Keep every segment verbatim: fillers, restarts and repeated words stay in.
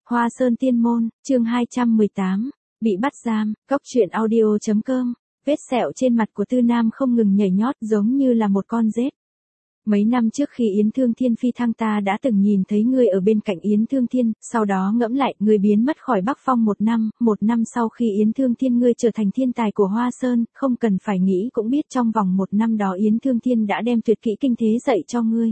Hoa Sơn Tiên Môn, chương hai trăm mười tám, bị bắt giam, góc truyện audio chấm com, vết sẹo trên mặt của Tư Nam không ngừng nhảy nhót giống như là một con rết. Mấy năm trước khi Yến Thương Thiên phi thăng ta đã từng nhìn thấy ngươi ở bên cạnh Yến Thương Thiên, sau đó ngẫm lại, ngươi biến mất khỏi Bắc Phong một năm, một năm sau khi Yến Thương Thiên ngươi trở thành thiên tài của Hoa Sơn, không cần phải nghĩ cũng biết trong vòng một năm đó Yến Thương Thiên đã đem tuyệt kỹ kinh thế dạy cho ngươi.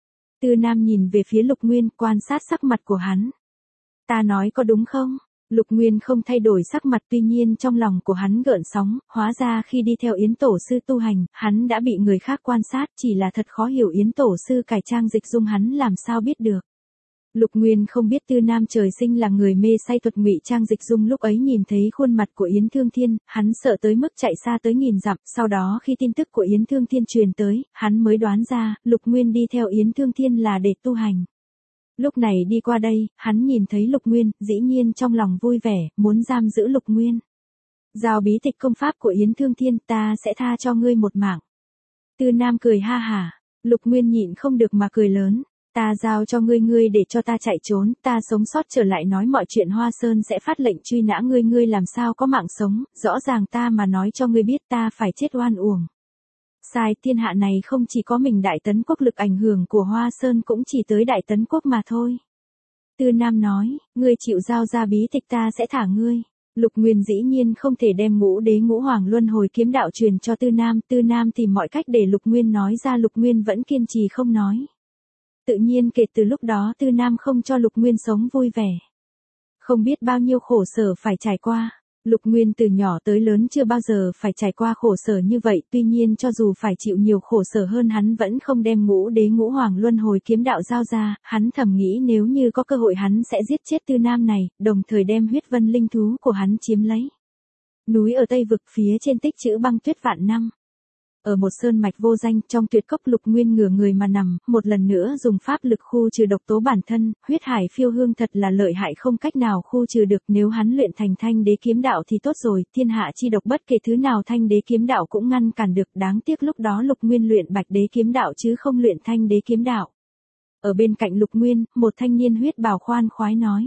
Tư Nam nhìn về phía Lục Nguyên, quan sát sắc mặt của hắn. Ta nói có đúng không? Lục Nguyên không thay đổi sắc mặt, tuy nhiên trong lòng của hắn gợn sóng, hóa ra khi đi theo Yến Tổ Sư tu hành, hắn đã bị người khác quan sát, chỉ là thật khó hiểu Yến Tổ Sư cải trang dịch dung hắn làm sao biết được. Lục Nguyên không biết Tư Nam trời sinh là người mê say thuật ngụy trang dịch dung, lúc ấy nhìn thấy khuôn mặt của Yến Thương Thiên, hắn sợ tới mức chạy xa tới nghìn dặm, sau đó khi tin tức của Yến Thương Thiên truyền tới, hắn mới đoán ra, Lục Nguyên đi theo Yến Thương Thiên là để tu hành. Lúc này đi qua đây, hắn nhìn thấy Lục Nguyên, dĩ nhiên trong lòng vui vẻ, muốn giam giữ Lục Nguyên. Giao bí tịch công pháp của Yến Thương Thiên, ta sẽ tha cho ngươi một mạng. Tư Nam cười ha hả, Lục Nguyên nhịn không được mà cười lớn. Ta giao cho ngươi ngươi để cho ta chạy trốn, ta sống sót trở lại nói mọi chuyện Hoa Sơn sẽ phát lệnh truy nã ngươi, ngươi làm sao có mạng sống, rõ ràng ta mà nói cho ngươi biết ta phải chết oan uổng. Sai, thiên hạ này không chỉ có mình Đại Tấn Quốc, lực ảnh hưởng của Hoa Sơn cũng chỉ tới Đại Tấn Quốc mà thôi. Tư Nam nói, ngươi chịu giao ra bí tịch ta sẽ thả ngươi. Lục Nguyên dĩ nhiên không thể đem ngũ đế ngũ hoàng luân hồi kiếm đạo truyền cho Tư Nam, Tư Nam tìm mọi cách để Lục Nguyên nói ra, Lục Nguyên vẫn kiên trì không nói. Tự nhiên kể từ lúc đó Tư Nam không cho Lục Nguyên sống vui vẻ. Không biết bao nhiêu khổ sở phải trải qua. Lục Nguyên từ nhỏ tới lớn chưa bao giờ phải trải qua khổ sở như vậy, tuy nhiên cho dù phải chịu nhiều khổ sở hơn hắn vẫn không đem ngũ đế ngũ hoàng luân hồi kiếm đạo giao ra, hắn thầm nghĩ nếu như có cơ hội hắn sẽ giết chết Tư Nam này, đồng thời đem huyết vân linh thú của hắn chiếm lấy. Núi ở Tây Vực phía trên tích trữ băng tuyết vạn năm. Ở một sơn mạch vô danh, trong tuyệt cốc Lục Nguyên ngửa người mà nằm, một lần nữa dùng pháp lực khu trừ độc tố bản thân, huyết hải phiêu hương thật là lợi hại không cách nào khu trừ được, nếu hắn luyện thành thanh đế kiếm đạo thì tốt rồi, thiên hạ chi độc bất kể thứ nào thanh đế kiếm đạo cũng ngăn cản được, đáng tiếc lúc đó Lục Nguyên luyện bạch đế kiếm đạo chứ không luyện thanh đế kiếm đạo. Ở bên cạnh Lục Nguyên, một thanh niên huyết bào khoan khoái nói.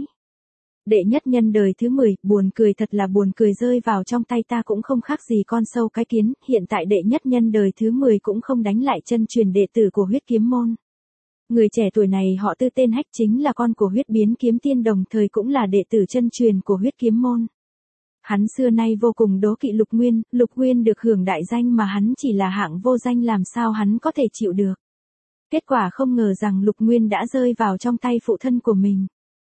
Đệ nhất nhân đời thứ mười, buồn cười thật là buồn cười, rơi vào trong tay ta cũng không khác gì con sâu cái kiến, hiện tại đệ nhất nhân đời thứ mười cũng không đánh lại chân truyền đệ tử của huyết kiếm môn. Người trẻ tuổi này họ Tư tên Hách, chính là con của huyết biến kiếm tiên, đồng thời cũng là đệ tử chân truyền của huyết kiếm môn. Hắn xưa nay vô cùng đố kỵ Lục Nguyên, Lục Nguyên được hưởng đại danh mà hắn chỉ là hạng vô danh, làm sao hắn có thể chịu được. Kết quả không ngờ rằng Lục Nguyên đã rơi vào trong tay phụ thân của mình.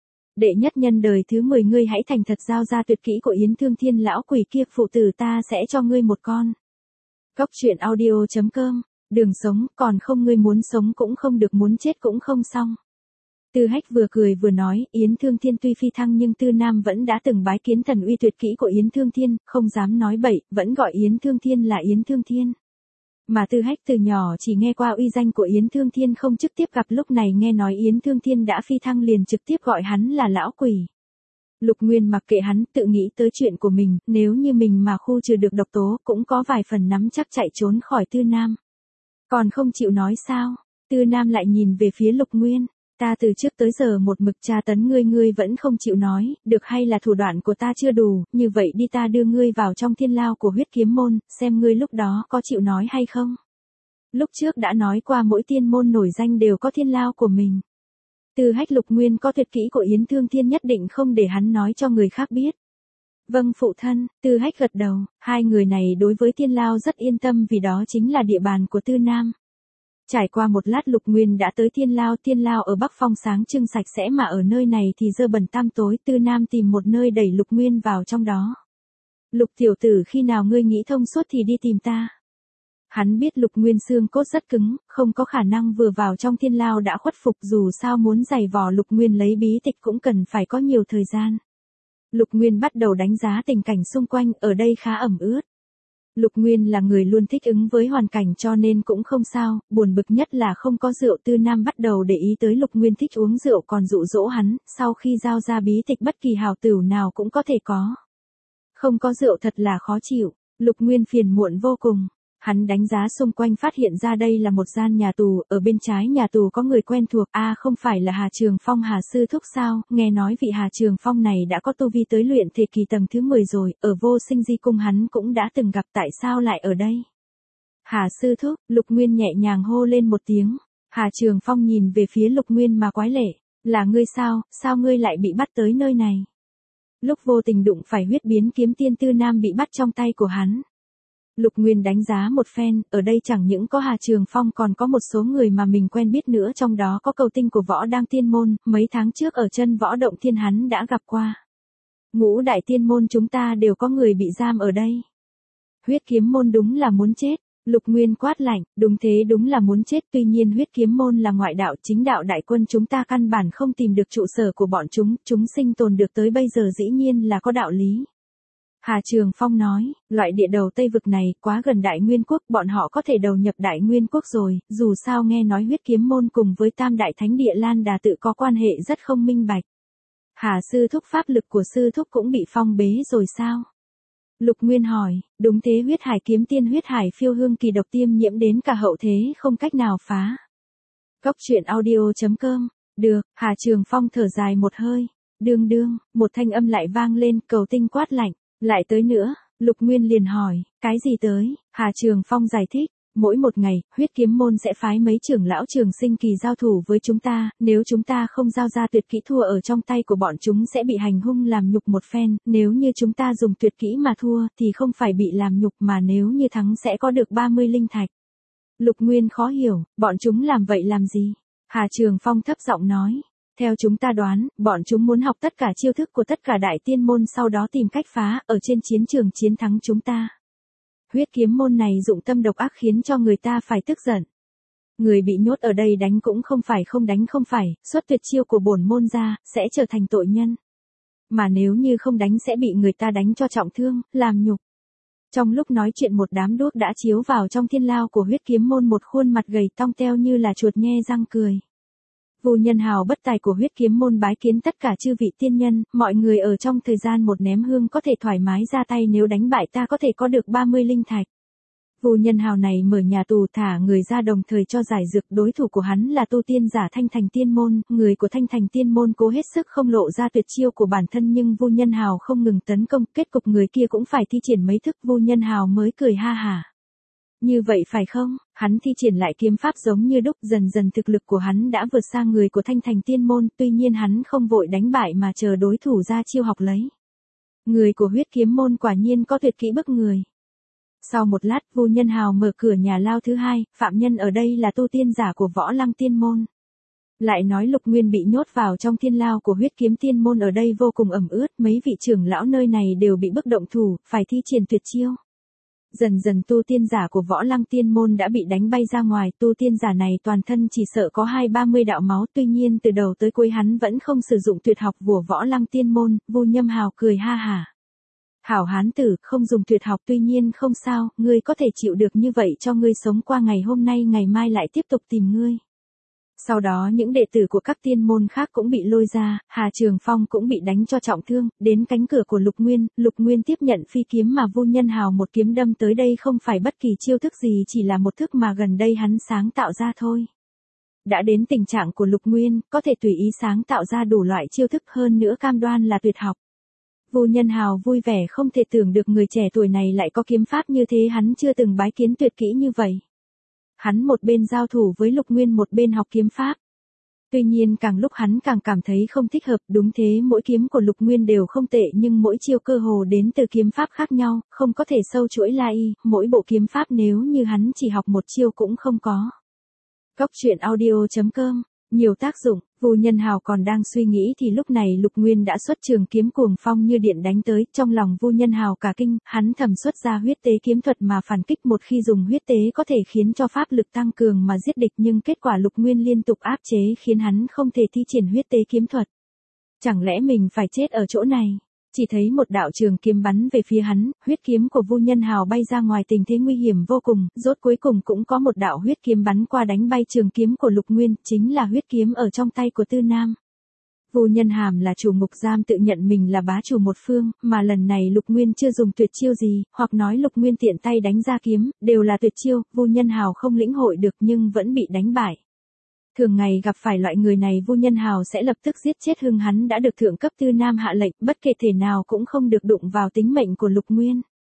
Đệ nhất nhân đời thứ mười, ngươi hãy thành thật giao ra tuyệt kỹ của Yến Thương Thiên, lão quỷ kia phụ tử ta sẽ cho ngươi một con. Góc truyện audio chấm com, đường sống, còn không ngươi muốn sống cũng không được, muốn chết cũng không xong. Tư Hách vừa cười vừa nói, Yến Thương Thiên tuy phi thăng nhưng Tư Nam vẫn đã từng bái kiến thần uy tuyệt kỹ của Yến Thương Thiên, không dám nói bậy, vẫn gọi Yến Thương Thiên là Yến Thương Thiên. Mà Tư Hách từ nhỏ chỉ nghe qua uy danh của Yến Thương Thiên, không trực tiếp gặp, lúc này nghe nói Yến Thương Thiên đã phi thăng liền trực tiếp gọi hắn là lão quỷ. Lục Nguyên mặc kệ hắn, tự nghĩ tới chuyện của mình, nếu như mình mà khu trừ được độc tố cũng có vài phần nắm chắc chạy trốn khỏi Tư Nam. Còn không chịu nói sao? Tư Nam lại nhìn về phía Lục Nguyên. Ta từ trước tới giờ một mực tra tấn ngươi, ngươi vẫn không chịu nói, được hay là thủ đoạn của ta chưa đủ, như vậy đi ta đưa ngươi vào trong thiên lao của huyết kiếm môn, xem ngươi lúc đó có chịu nói hay không. Lúc trước đã nói qua mỗi tiên môn nổi danh đều có thiên lao của mình. Tư Hách, Lục Nguyên có tuyệt kỹ của Yến Thương Thiên nhất định không để hắn nói cho người khác biết. Vâng phụ thân, Tư Hách gật đầu, hai người này đối với thiên lao rất yên tâm vì đó chính là địa bàn của Tư Nam. Trải qua một lát Lục Nguyên đã tới thiên lao, thiên lao ở Bắc Phong sáng trưng sạch sẽ mà ở nơi này thì dơ bẩn tăm tối, Tư Nam tìm một nơi đẩy Lục Nguyên vào trong đó. Lục tiểu tử, khi nào ngươi nghĩ thông suốt thì đi tìm ta. Hắn biết Lục Nguyên xương cốt rất cứng, không có khả năng vừa vào trong thiên lao đã khuất phục, dù sao muốn giày vò Lục Nguyên lấy bí tịch cũng cần phải có nhiều thời gian. Lục Nguyên bắt đầu đánh giá tình cảnh xung quanh, ở đây khá ẩm ướt. Lục Nguyên là người luôn thích ứng với hoàn cảnh cho nên cũng không sao, buồn bực nhất là không có rượu. Tư Nam bắt đầu để ý tới Lục Nguyên thích uống rượu còn dụ dỗ hắn, sau khi giao ra bí tịch bất kỳ hào tửu nào cũng có thể có. Không có rượu thật là khó chịu, Lục Nguyên phiền muộn vô cùng. Hắn đánh giá xung quanh phát hiện ra đây là một gian nhà tù, ở bên trái nhà tù có người quen thuộc, a à, không phải là Hà Trường Phong Hà sư thúc sao, nghe nói vị Hà Trường Phong này đã có tu vi tới luyện thể kỳ tầng thứ mười rồi, ở Vô Sinh Di Cung hắn cũng đã từng gặp, tại sao lại ở đây? Hà sư thúc, Lục Nguyên nhẹ nhàng hô lên một tiếng. Hà Trường Phong nhìn về phía Lục Nguyên mà quái lệ, là ngươi sao, sao ngươi lại bị bắt tới nơi này? Lúc vô tình đụng phải huyết biến kiếm tiên Tư Nam bị bắt trong tay của hắn. Lục Nguyên đánh giá một phen, ở đây chẳng những có Hà Trường Phong còn có một số người mà mình quen biết nữa, trong đó có cầu tinh của Võ Đang Tiên Môn, mấy tháng trước ở chân Võ Động Thiên hắn đã gặp qua. Ngũ đại tiên môn chúng ta đều có người bị giam ở đây. Huyết kiếm môn đúng là muốn chết. Lục Nguyên quát lạnh, đúng thế đúng là muốn chết, tuy nhiên huyết kiếm môn là ngoại đạo, chính đạo đại quân chúng ta căn bản không tìm được trụ sở của bọn chúng, chúng sinh tồn được tới bây giờ dĩ nhiên là có đạo lý. Hà Trường Phong nói, loại địa đầu Tây Vực này quá gần Đại Nguyên Quốc, bọn họ có thể đầu nhập Đại Nguyên Quốc rồi, dù sao nghe nói huyết kiếm môn cùng với Tam Đại Thánh Địa Lan Đà tự có quan hệ rất không minh bạch. Hà sư thúc pháp lực của sư thúc cũng bị phong bế rồi sao? Lục Nguyên hỏi, đúng thế, huyết hải kiếm tiên huyết hải phiêu hương kỳ độc tiêm nhiễm đến cả hậu thế không cách nào phá. Cốc truyện audio chấm com, được, Hà Trường Phong thở dài một hơi, đương đương, một thanh âm lại vang lên, cầu tinh quát lạnh, lại tới nữa, Lục Nguyên liền hỏi, cái gì tới, Hà Trường Phong giải thích. Mỗi một ngày, huyết kiếm môn sẽ phái mấy trưởng lão trường sinh kỳ giao thủ với chúng ta, nếu chúng ta không giao ra tuyệt kỹ thua ở trong tay của bọn chúng sẽ bị hành hung làm nhục một phen, nếu như chúng ta dùng tuyệt kỹ mà thua thì không phải bị làm nhục mà nếu như thắng sẽ có được ba mươi linh thạch. Lục Nguyên khó hiểu, bọn chúng làm vậy làm gì? Hà Trường Phong thấp giọng nói, theo chúng ta đoán, bọn chúng muốn học tất cả chiêu thức của tất cả đại tiên môn sau đó tìm cách phá ở trên chiến trường chiến thắng chúng ta. Huyết kiếm môn này dụng tâm độc ác khiến cho người ta phải tức giận. Người bị nhốt ở đây đánh cũng không phải không đánh không phải, xuất tuyệt chiêu của bổn môn ra, sẽ trở thành tội nhân. Mà nếu như không đánh sẽ bị người ta đánh cho trọng thương, làm nhục. Trong lúc nói chuyện một đám đuốc đã chiếu vào trong thiên lao của huyết kiếm môn, một khuôn mặt gầy tong teo như là chuột nhe răng cười. Vu Nhân Hào bất tài của huyết kiếm môn bái kiến tất cả chư vị tiên nhân, mọi người ở trong thời gian một ném hương có thể thoải mái ra tay, nếu đánh bại ta có thể có được ba mươi linh thạch. Vu Nhân Hào này mở nhà tù thả người ra đồng thời cho giải dược, đối thủ của hắn là tu tiên giả Thanh Thành Tiên Môn, người của Thanh Thành Tiên Môn cố hết sức không lộ ra tuyệt chiêu của bản thân nhưng Vu Nhân Hào không ngừng tấn công, kết cục người kia cũng phải thi triển mấy thức, Vu Nhân Hào mới cười ha hả. Như vậy phải không? Hắn thi triển lại kiếm pháp giống như đúc, dần dần thực lực của hắn đã vượt sang người của Thanh Thành Tiên Môn, tuy nhiên hắn không vội đánh bại mà chờ đối thủ ra chiêu học lấy. Người của huyết kiếm môn quả nhiên có tuyệt kỹ bức người. Sau một lát, Vu Nhân Hào mở cửa nhà lao thứ hai, phạm nhân ở đây là tu tiên giả của Võ Lăng Tiên Môn. Lại nói Lục Nguyên bị nhốt vào trong thiên lao của huyết kiếm tiên môn ở đây vô cùng ẩm ướt, mấy vị trưởng lão nơi này đều bị bức động thủ, phải thi triển tuyệt chiêu. Dần dần tu tiên giả của Võ Lăng Tiên Môn đã bị đánh bay ra ngoài, tu tiên giả này toàn thân chỉ sợ có hai ba mươi đạo máu, tuy nhiên từ đầu tới cuối hắn vẫn không sử dụng tuyệt học của Võ Lăng Tiên Môn. Vu Nhâm Hào cười ha hả. Hảo hán tử, không dùng tuyệt học tuy nhiên không sao, ngươi có thể chịu được như vậy cho ngươi sống qua ngày hôm nay, ngày mai lại tiếp tục tìm ngươi. Sau đó những đệ tử của các tiên môn khác cũng bị lôi ra, Hà Trường Phong cũng bị đánh cho trọng thương, đến cánh cửa của Lục Nguyên, Lục Nguyên tiếp nhận phi kiếm mà Vu Nhân Hào một kiếm đâm tới, đây không phải bất kỳ chiêu thức gì, chỉ là một thức mà gần đây hắn sáng tạo ra thôi. Đã đến tình trạng của Lục Nguyên, có thể tùy ý sáng tạo ra đủ loại chiêu thức, hơn nữa cam đoan là tuyệt học. Vu Nhân Hào vui vẻ không thể tưởng được người trẻ tuổi này lại có kiếm pháp như thế, hắn chưa từng bái kiến tuyệt kỹ như vậy. Hắn một bên giao thủ với Lục Nguyên một bên học kiếm pháp. Tuy nhiên càng lúc hắn càng cảm thấy không thích hợp, đúng thế, mỗi kiếm của Lục Nguyên đều không tệ nhưng mỗi chiêu cơ hồ đến từ kiếm pháp khác nhau, không có thể sâu chuỗi lai y, mỗi bộ kiếm pháp nếu như hắn chỉ học một chiêu cũng không có. Cốc truyện audio chấm com, nhiều tác dụng. Vu Nhân Hào còn đang suy nghĩ thì lúc này Lục Nguyên đã xuất trường kiếm cuồng phong như điện đánh tới, trong lòng Vu Nhân Hào cả kinh, hắn thầm xuất ra huyết tế kiếm thuật mà phản kích, một khi dùng huyết tế có thể khiến cho pháp lực tăng cường mà giết địch, nhưng kết quả Lục Nguyên liên tục áp chế khiến hắn không thể thi triển huyết tế kiếm thuật. Chẳng lẽ mình phải chết ở chỗ này? Chỉ thấy một đạo trường kiếm bắn về phía hắn, huyết kiếm của Vu Nhân Hào bay ra ngoài, tình thế nguy hiểm vô cùng, rốt cuối cùng cũng có một đạo huyết kiếm bắn qua đánh bay trường kiếm của Lục Nguyên, chính là huyết kiếm ở trong tay của Tư Nam. Vu Nhân Hàm là chủ ngục giam tự nhận mình là bá chủ một phương, mà lần này Lục Nguyên chưa dùng tuyệt chiêu gì, hoặc nói Lục Nguyên tiện tay đánh ra kiếm, đều là tuyệt chiêu, Vu Nhân Hào không lĩnh hội được nhưng vẫn bị đánh bại. Thường ngày gặp phải loại người này Vu Nhân Hào sẽ lập tức giết chết hưng hắn đã được thượng cấp Tư Nam hạ lệnh, bất kể thể nào cũng không được đụng vào tính mệnh của Lục Nguyên.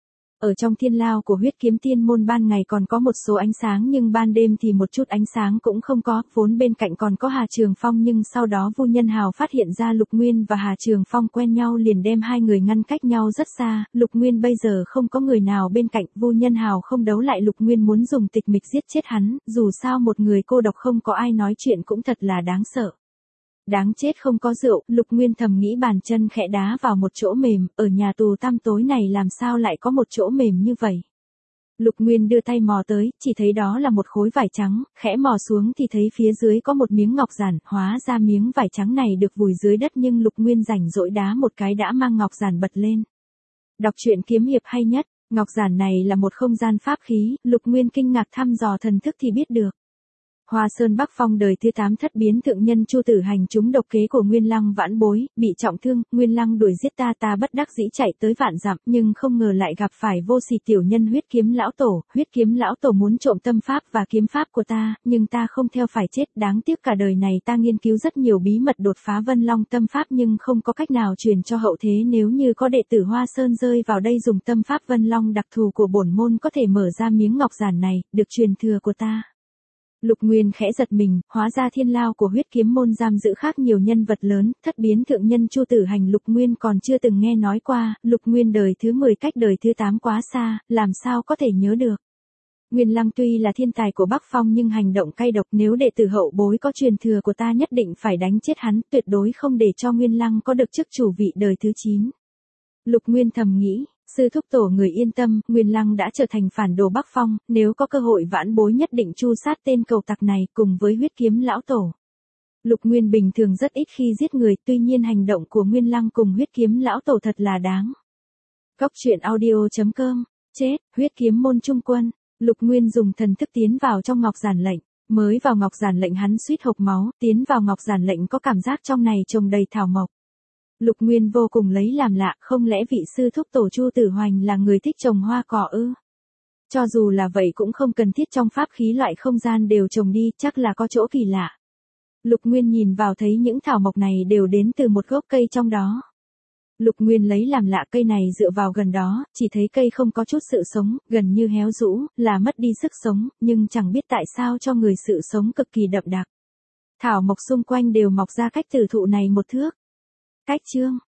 Ở trong thiên lao của huyết kiếm tiên môn ban ngày còn có một số ánh sáng nhưng ban đêm thì một chút ánh sáng cũng không có, vốn bên cạnh còn có Hà Trường Phong nhưng sau đó Vu Nhân Hào phát hiện ra Lục Nguyên và Hà Trường Phong quen nhau liền đem hai người ngăn cách nhau rất xa, Lục Nguyên bây giờ không có người nào bên cạnh, Vu Nhân Hào không đấu lại Lục Nguyên muốn dùng tịch mịch giết chết hắn, dù sao một người cô độc không có ai nói chuyện cũng thật là đáng sợ. Đáng chết không có rượu, Lục Nguyên thầm nghĩ bàn chân khẽ đá vào một chỗ mềm, ở nhà tù tăm tối này làm sao lại có một chỗ mềm như vậy. Lục Nguyên đưa tay mò tới, chỉ thấy đó là một khối vải trắng, khẽ mò xuống thì thấy phía dưới có một miếng ngọc giản, hóa ra miếng vải trắng này được vùi dưới đất nhưng Lục Nguyên rảnh rỗi đá một cái đã mang ngọc giản bật lên. Đọc truyện kiếm hiệp hay nhất, ngọc giản này là một không gian pháp khí, Lục Nguyên kinh ngạc thăm dò thần thức thì biết được. Hoa Sơn Bắc Phong đời thứ tám thất biến thượng nhân Chu Tử Hành trúng độc kế của Nguyên Lăng vãn bối, bị trọng thương, Nguyên Lăng đuổi giết ta ta bất đắc dĩ chạy tới vạn dặm, nhưng không ngờ lại gặp phải vô sỉ tiểu nhân huyết kiếm lão tổ, huyết kiếm lão tổ muốn trộm tâm pháp và kiếm pháp của ta, nhưng ta không theo phải chết, đáng tiếc cả đời này ta nghiên cứu rất nhiều bí mật đột phá Vân Long tâm pháp nhưng không có cách nào truyền cho hậu thế, nếu như có đệ tử Hoa Sơn rơi vào đây dùng tâm pháp Vân Long đặc thù của bổn môn có thể mở ra miếng ngọc giản này, được truyền thừa của ta. Lục Nguyên khẽ giật mình, hóa ra thiên lao của huyết kiếm môn giam giữ khác nhiều nhân vật lớn, thất biến thượng nhân Chu Tử Hành Lục Nguyên còn chưa từng nghe nói qua, Lục Nguyên đời thứ mười cách đời thứ tám quá xa, làm sao có thể nhớ được. Nguyên Lăng tuy là thiên tài của Bắc Phong nhưng hành động cay độc, nếu đệ tử hậu bối có truyền thừa của ta nhất định phải đánh chết hắn, tuyệt đối không để cho Nguyên Lăng có được chức chủ vị đời thứ chín. Lục Nguyên thầm nghĩ. Sư thúc tổ người yên tâm, Nguyên Lăng đã trở thành phản đồ Bắc Phong, nếu có cơ hội vãn bối nhất định tru sát tên cầu tặc này cùng với huyết kiếm lão tổ. Lục Nguyên bình thường rất ít khi giết người, tuy nhiên hành động của Nguyên Lăng cùng huyết kiếm lão tổ thật là đáng. Góc truyện audio chấm com, chết, huyết kiếm môn trung quân, Lục Nguyên dùng thần thức tiến vào trong ngọc giản lệnh, mới vào ngọc giản lệnh hắn suýt hộc máu, tiến vào ngọc giản lệnh có cảm giác trong này trồng đầy thảo mộc. Lục Nguyên vô cùng lấy làm lạ, không lẽ vị sư thúc tổ Chu Tử Hoành là người thích trồng hoa cỏ ư? Cho dù là vậy cũng không cần thiết trong pháp khí loại không gian đều trồng đi, chắc là có chỗ kỳ lạ. Lục Nguyên nhìn vào thấy những thảo mộc này đều đến từ một gốc cây trong đó. Lục Nguyên lấy làm lạ cây này dựa vào gần đó, chỉ thấy cây không có chút sự sống, gần như héo rũ, là mất đi sức sống, nhưng chẳng biết tại sao cho người sự sống cực kỳ đậm đặc. Thảo mộc xung quanh đều mọc ra cách tử thụ này một thước. Cách chương